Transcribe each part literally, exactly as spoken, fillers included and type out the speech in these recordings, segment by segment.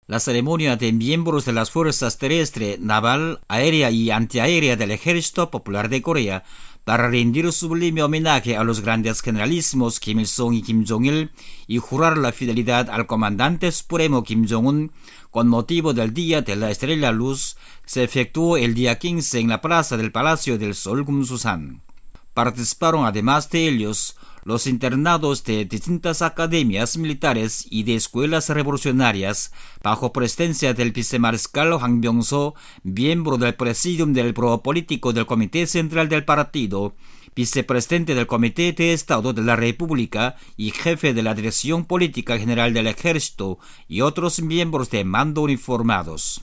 La ceremonia de miembros de las fuerzas terrestre, naval, aérea y antiaérea del Ejército Popular de Corea para rendir sublime homenaje a los grandes generalísimos Kim Il-sung y Kim Jong-il y jurar la fidelidad al comandante supremo Kim Jong-un con motivo del Día de la Estrella Luz se efectuó el día quince en la plaza del Palacio del Sol Gumsusan. Participaron además de ellos los internados de distintas academias militares y de escuelas revolucionarias, bajo presidencia del vicemariscal Hwang Byung-so, miembro del presidium del Pro Político del Comité Central del Partido, vicepresidente del Comité de Estado de la República y jefe de la Dirección Política General del Ejército y otros miembros de mando uniformados.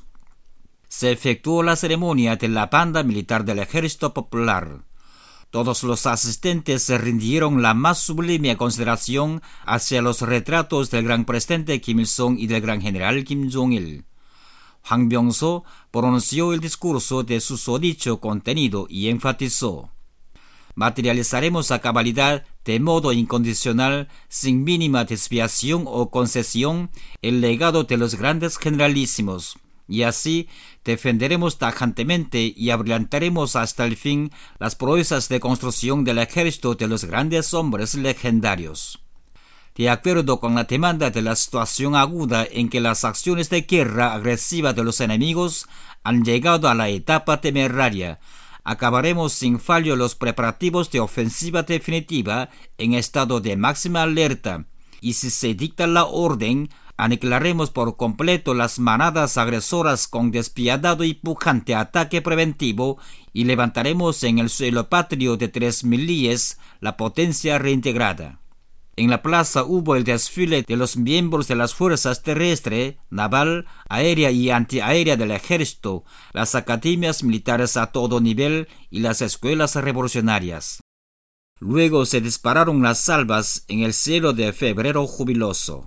Se efectuó la ceremonia de la banda militar del Ejército Popular. Todos los asistentes se rindieron la más sublime consideración hacia los retratos del gran presidente Kim Il-sung y del gran general Kim Jong-il. Hwang Byung-so pronunció el discurso de susodicho contenido y enfatizó: materializaremos a cabalidad, de modo incondicional, sin mínima desviación o concesión, el legado de los grandes generalísimos, y así defenderemos tajantemente y abrillantaremos hasta el fin las proezas de construcción del ejército de los grandes hombres legendarios. De acuerdo con la demanda de la situación aguda en que las acciones de guerra agresiva de los enemigos han llegado a la etapa temeraria, acabaremos sin fallo los preparativos de ofensiva definitiva en estado de máxima alerta, y si se dicta la orden, aniquilaremos por completo las manadas agresoras con despiadado y pujante ataque preventivo y levantaremos en el suelo patrio de tres mil líes la potencia reintegrada. En la plaza hubo el desfile de los miembros de las fuerzas terrestre, naval, aérea y antiaérea del ejército, las academias militares a todo nivel y las escuelas revolucionarias. Luego se dispararon las salvas en el cielo de febrero jubiloso.